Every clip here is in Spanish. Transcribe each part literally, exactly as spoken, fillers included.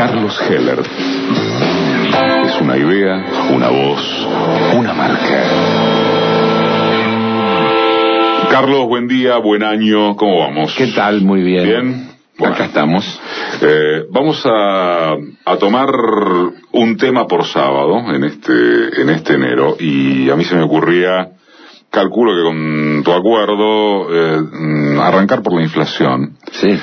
Carlos Heller. Es una idea, una voz, una marca. Carlos, buen día, buen año, ¿cómo vamos? ¿Qué tal? Muy bien. ¿Bien? Bueno, acá estamos. Eh, vamos a, a tomar un tema por sábado en este, en este enero, y a mí se me ocurría, calculo que con tu acuerdo, eh, arrancar por la inflación. Sí.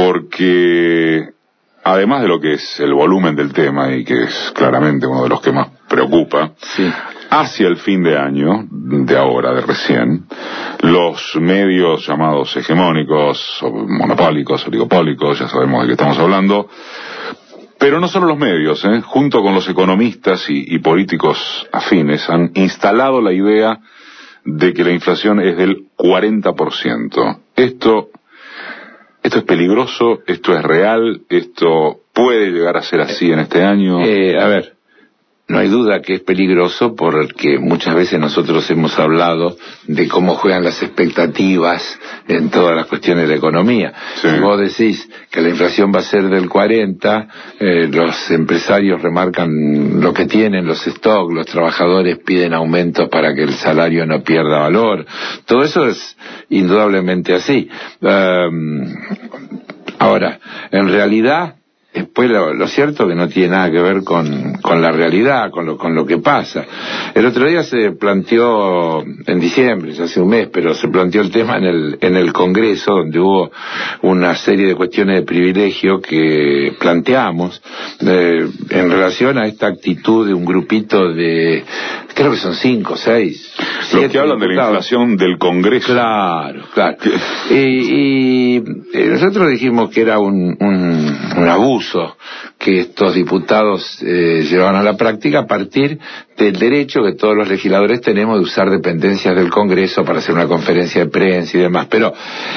Porque además de lo que es el volumen del tema, y que es claramente uno de los que más preocupa, sí, hacia el fin de año, de ahora, de recién, los medios llamados hegemónicos, o monopólicos, oligopólicos, ya sabemos de qué estamos hablando, pero no solo los medios, ¿eh? junto con los economistas y, y políticos afines, han instalado la idea de que la inflación es del cuarenta por ciento. Esto, esto es peligroso, esto es real, esto puede llegar a ser así en este año. Eh, a ver, no hay duda que es peligroso, porque muchas veces nosotros hemos hablado de cómo juegan las expectativas en todas las cuestiones de la economía. Sí. Si vos decís que la inflación va a ser del cuarenta, eh, los empresarios remarcan lo que tienen, los stocks, los trabajadores piden aumentos para que el salario no pierda valor. Todo eso es indudablemente así. Um, ahora, en realidad, después lo, lo cierto que no tiene nada que ver con, con la realidad, con lo, con lo que pasa. El otro día se planteó, en diciembre, ya hace un mes, pero se planteó el tema en el, en el Congreso, donde hubo una serie de cuestiones de privilegio que planteamos eh, en relación a esta actitud de un grupito de, creo que son cinco, seis, los que hablan diputados. De la inflación del Congreso. Claro, claro. y, y nosotros dijimos que era un, un, un abuso que estos diputados eh, llevaban a la práctica a partir del derecho que todos los legisladores tenemos de usar dependencias del Congreso para hacer una conferencia de prensa y demás. Pero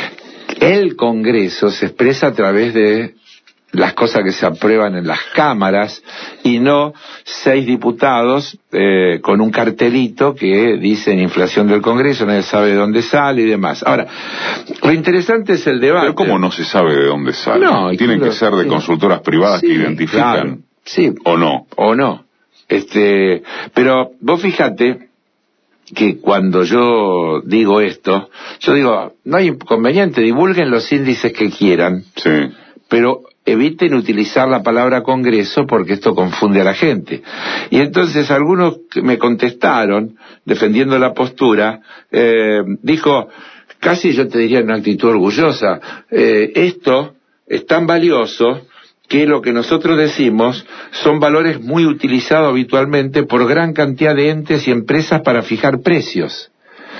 el Congreso se expresa a través de las cosas que se aprueban en las cámaras, y no seis diputados eh, con un cartelito que dicen inflación del Congreso, nadie sabe de dónde sale y demás. Ahora, lo interesante es el debate. Pero ¿cómo no se sabe de dónde sale? No, tienen que ser de sí. consultoras privadas sí, que identifican. Claro, sí. ¿O no? O no. Este, pero vos fíjate que cuando yo digo esto, yo digo, no hay inconveniente, divulguen los índices que quieran, sí, pero eviten utilizar la palabra Congreso, porque esto confunde a la gente. Y entonces algunos que me contestaron, defendiendo la postura, eh, dijo, casi yo te diría en una actitud orgullosa, eh, esto es tan valioso que lo que nosotros decimos son valores muy utilizados habitualmente por gran cantidad de entes y empresas para fijar precios.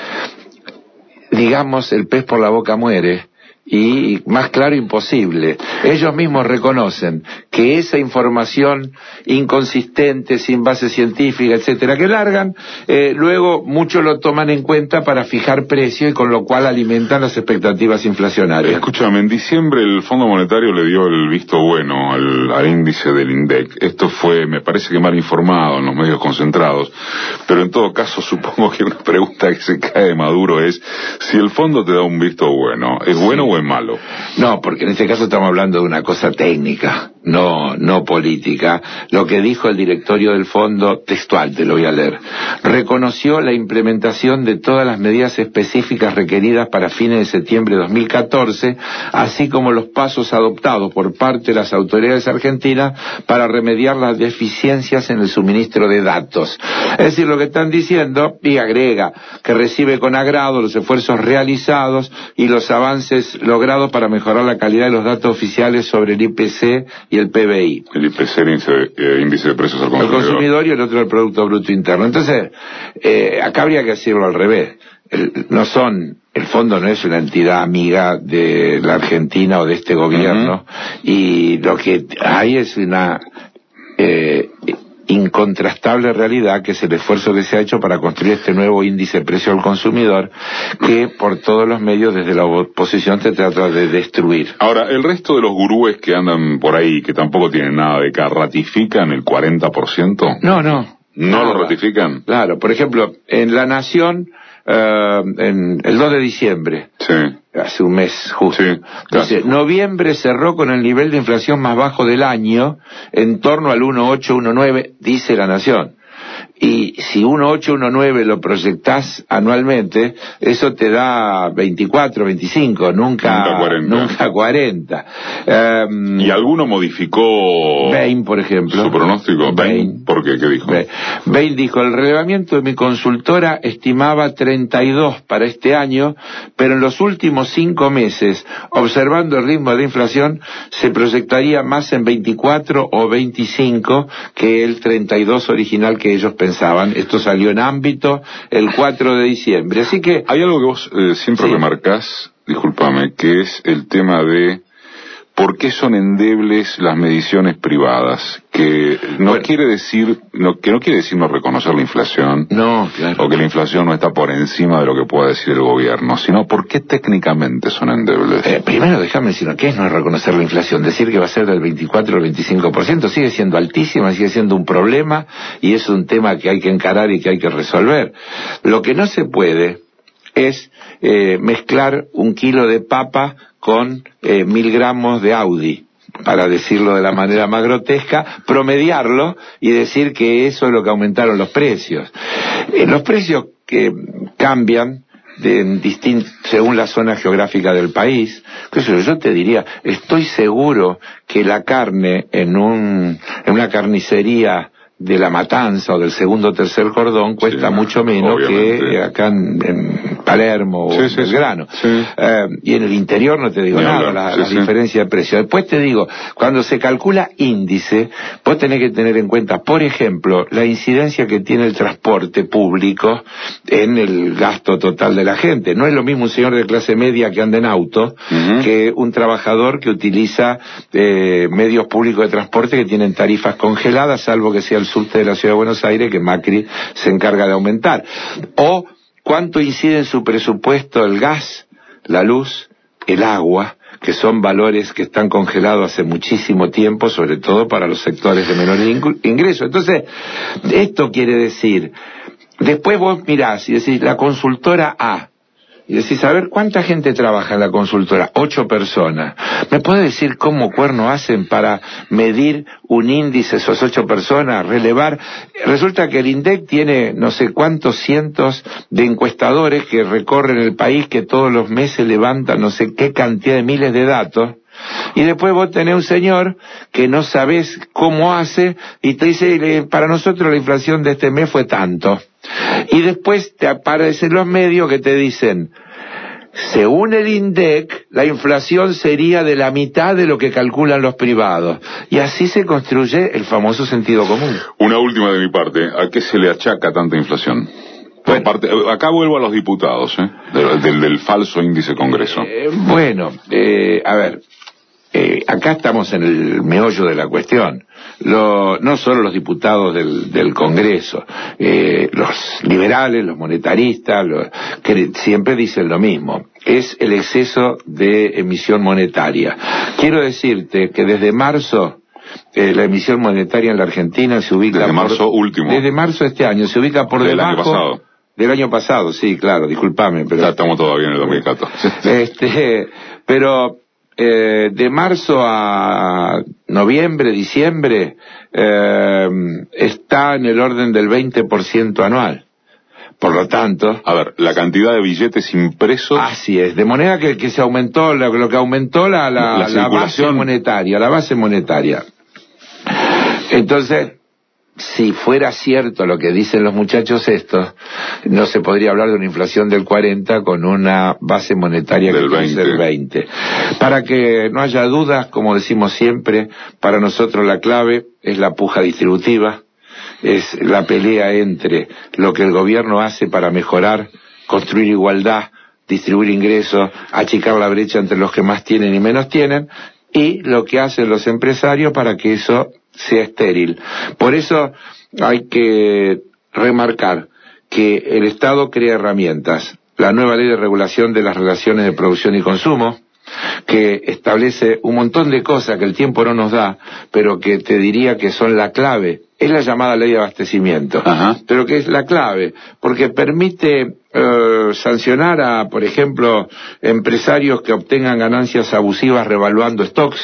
Digamos, el pez por la boca muere. Y más claro imposible. Ellos mismos reconocen que esa información inconsistente, sin base científica, etcétera, que largan, eh, luego muchos lo toman en cuenta para fijar precios, y con lo cual alimentan las expectativas inflacionarias. Escúchame, en diciembre el Fondo Monetario le dio el visto bueno al, al índice del INDEC. Esto fue, me parece que mal informado en los medios concentrados, pero en todo caso supongo que una pregunta que se cae de Maduro es, si el fondo te da un visto bueno, ¿es sí. bueno o es malo? No, porque en este caso estamos hablando de una cosa técnica, no, no política. Lo que dijo el directorio del fondo, textual, te lo voy a leer, reconoció la implementación de todas las medidas específicas requeridas para fines de septiembre de dos mil catorce, así como los pasos adoptados por parte de las autoridades argentinas para remediar las deficiencias en el suministro de datos. Es decir, lo que están diciendo, y agrega, que recibe con agrado los esfuerzos realizados y los avances logrados para mejorar la calidad de los datos oficiales sobre el I P C y el P B I. El I P C, el índice, eh, índice de precios al consumidor. El consumidor, y el otro el Producto Bruto Interno. Entonces, eh, acá habría que decirlo al revés. El, no son, el fondo no es una entidad amiga de la Argentina o de este gobierno, uh-huh. y lo que hay es una eh, incontrastable realidad, que es el esfuerzo que se ha hecho para construir este nuevo índice de precio al consumidor, que por todos los medios desde la oposición se trata de destruir. Ahora, el resto de los gurúes que andan por ahí, que tampoco tienen nada de acá, ¿ratifican el cuarenta por ciento? No, no. ¿No nada. lo ratifican? Claro, por ejemplo, en La Nación, uh, en el dos de diciembre, sí. hace un mes justo. Sí, Dice, noviembre cerró con el nivel de inflación más bajo del año, en torno al uno coma ocho, uno coma nueve, dice La Nación. Y si uno coma ocho, uno coma nueve lo proyectás anualmente, eso te da veinticuatro, veinticinco, nunca, nunca cuarenta. Nunca cuarenta. Um, ¿Y alguno modificó Bain, por ejemplo? Su pronóstico. Bain, ¿por qué? ¿Qué dijo? Bain. Bain dijo, el relevamiento de mi consultora estimaba treinta y dos para este año, pero en los últimos cinco meses, observando el ritmo de inflación, se proyectaría más en veinticuatro o veinticinco que el treinta y dos original que ellos pensaban. Esto salió en Ámbito el cuatro de diciembre. Así que hay algo que vos eh, siempre sí. remarcás, discúlpame, que es el tema de por qué son endebles las mediciones privadas, que no bueno. quiere decir, no, que no quiere decir no reconocer la inflación, no, claro. o que la inflación no está por encima de lo que pueda decir el gobierno, sino por qué técnicamente son endebles. Eh, primero déjame decir, ¿qué es no reconocer la inflación? Decir que va a ser del veinticuatro al veinticinco por ciento sigue siendo altísima, sigue siendo un problema, y es un tema que hay que encarar y que hay que resolver. Lo que no se puede es eh, mezclar un kilo de papa con eh, mil gramos de Audi, para decirlo de la manera más grotesca, promediarlo y decir que eso es lo que aumentaron los precios. Eh, los precios que cambian de, distint, según la zona geográfica del país. ¿Qué sé yo? Yo te diría, estoy seguro que la carne en un en una carnicería de La Matanza o del segundo o tercer cordón cuesta sí, mucho menos obviamente. que acá en, en Palermo o sí, en Belgrano. Sí, sí. Eh, y en el interior no te digo Ni nada, la, sí, la sí. diferencia de precio. Después te digo, cuando se calcula índice, vos tenés que tener en cuenta, por ejemplo, la incidencia que tiene el transporte público en el gasto total de la gente. No es lo mismo un señor de clase media que anda en auto uh-huh. que un trabajador que utiliza eh, medios públicos de transporte que tienen tarifas congeladas, salvo que sea el subte de la Ciudad de Buenos Aires, que Macri se encarga de aumentar. O cuánto incide en su presupuesto el gas, la luz, el agua, que son valores que están congelados hace muchísimo tiempo, sobre todo para los sectores de menor ingreso. Entonces, esto quiere decir, después vos mirás y decís, la consultora A, y decís, a ver, ¿cuánta gente trabaja en la consultora? Ocho personas. ¿Me puede decir cómo cuerno hacen para medir un índice esos ocho personas, relevar? Resulta que el INDEC tiene no sé cuántos cientos de encuestadores que recorren el país, que todos los meses levantan no sé qué cantidad de miles de datos. Y después vos tenés un señor que no sabés cómo hace y te dice, para nosotros la inflación de este mes fue tanto. Y después te aparecen los medios que te dicen, según el INDEC, la inflación sería de la mitad de lo que calculan los privados. Y así se construye el famoso sentido común. Una última de mi parte, ¿a qué se le achaca tanta inflación? Bueno, parte, acá vuelvo a los diputados, ¿eh? del, del, del falso índice Congreso. Eh, bueno, eh, a ver, eh, acá estamos en el meollo de la cuestión. Lo, no solo los diputados del, del Congreso, eh, los liberales, los monetaristas, los, que siempre dicen lo mismo, es el exceso de emisión monetaria. Quiero decirte que desde marzo, eh, la emisión monetaria en la Argentina se ubica... Desde por, marzo último. Desde marzo de este año, se ubica por del debajo... Año pasado. Del año pasado, sí, claro, discúlpame, pero... Ya estamos todavía en el dos mil catorce. Este, pero... Eh, de marzo a noviembre, diciembre, eh, está en el orden del veinte por ciento anual. Por lo tanto... A ver, la cantidad de billetes impresos... Así es, de manera que, que se aumentó, lo, lo que aumentó la, la, la, la base monetaria, la base monetaria. Entonces... Si fuera cierto lo que dicen los muchachos estos, no se podría hablar de una inflación del cuarenta con una base monetaria del que es del veinte. Para que no haya dudas, como decimos siempre, para nosotros la clave es la puja distributiva, es la pelea entre lo que el gobierno hace para mejorar, construir igualdad, distribuir ingresos, achicar la brecha entre los que más tienen y menos tienen, y lo que hacen los empresarios para que eso sea estéril. Por eso hay que remarcar que el Estado crea herramientas. La nueva ley de regulación de las relaciones de producción y consumo, que establece un montón de cosas que el tiempo no nos da, pero que te diría que son la clave. Es la llamada ley de abastecimiento, Ajá. pero que es la clave, porque permite eh, sancionar a, por ejemplo, empresarios que obtengan ganancias abusivas revaluando stocks,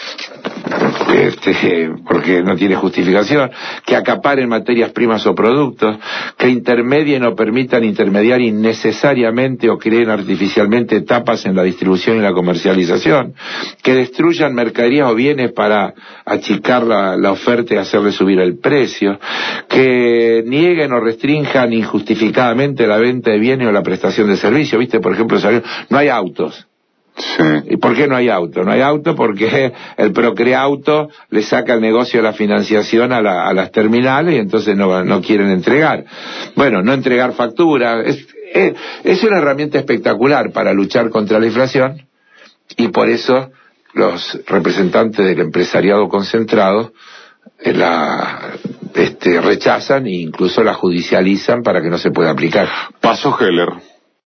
Este, porque no tiene justificación, que acaparen materias primas o productos, que intermedien o permitan intermediar innecesariamente o creen artificialmente etapas en la distribución y la comercialización, que destruyan mercaderías o bienes para achicar la, la oferta y hacerle subir el precio, que nieguen o restrinjan injustificadamente la venta de bienes o la prestación de servicios. Viste, por ejemplo, no hay autos. Sí. ¿Y por qué no hay auto? No hay auto porque el Procreauto le saca el negocio de la financiación a, la, a las terminales y entonces no, no quieren entregar. Bueno, no entregar factura. Es, es, es una herramienta espectacular para luchar contra la inflación y por eso los representantes del empresariado concentrado la este, rechazan e incluso la judicializan para que no se pueda aplicar. Paso Heller.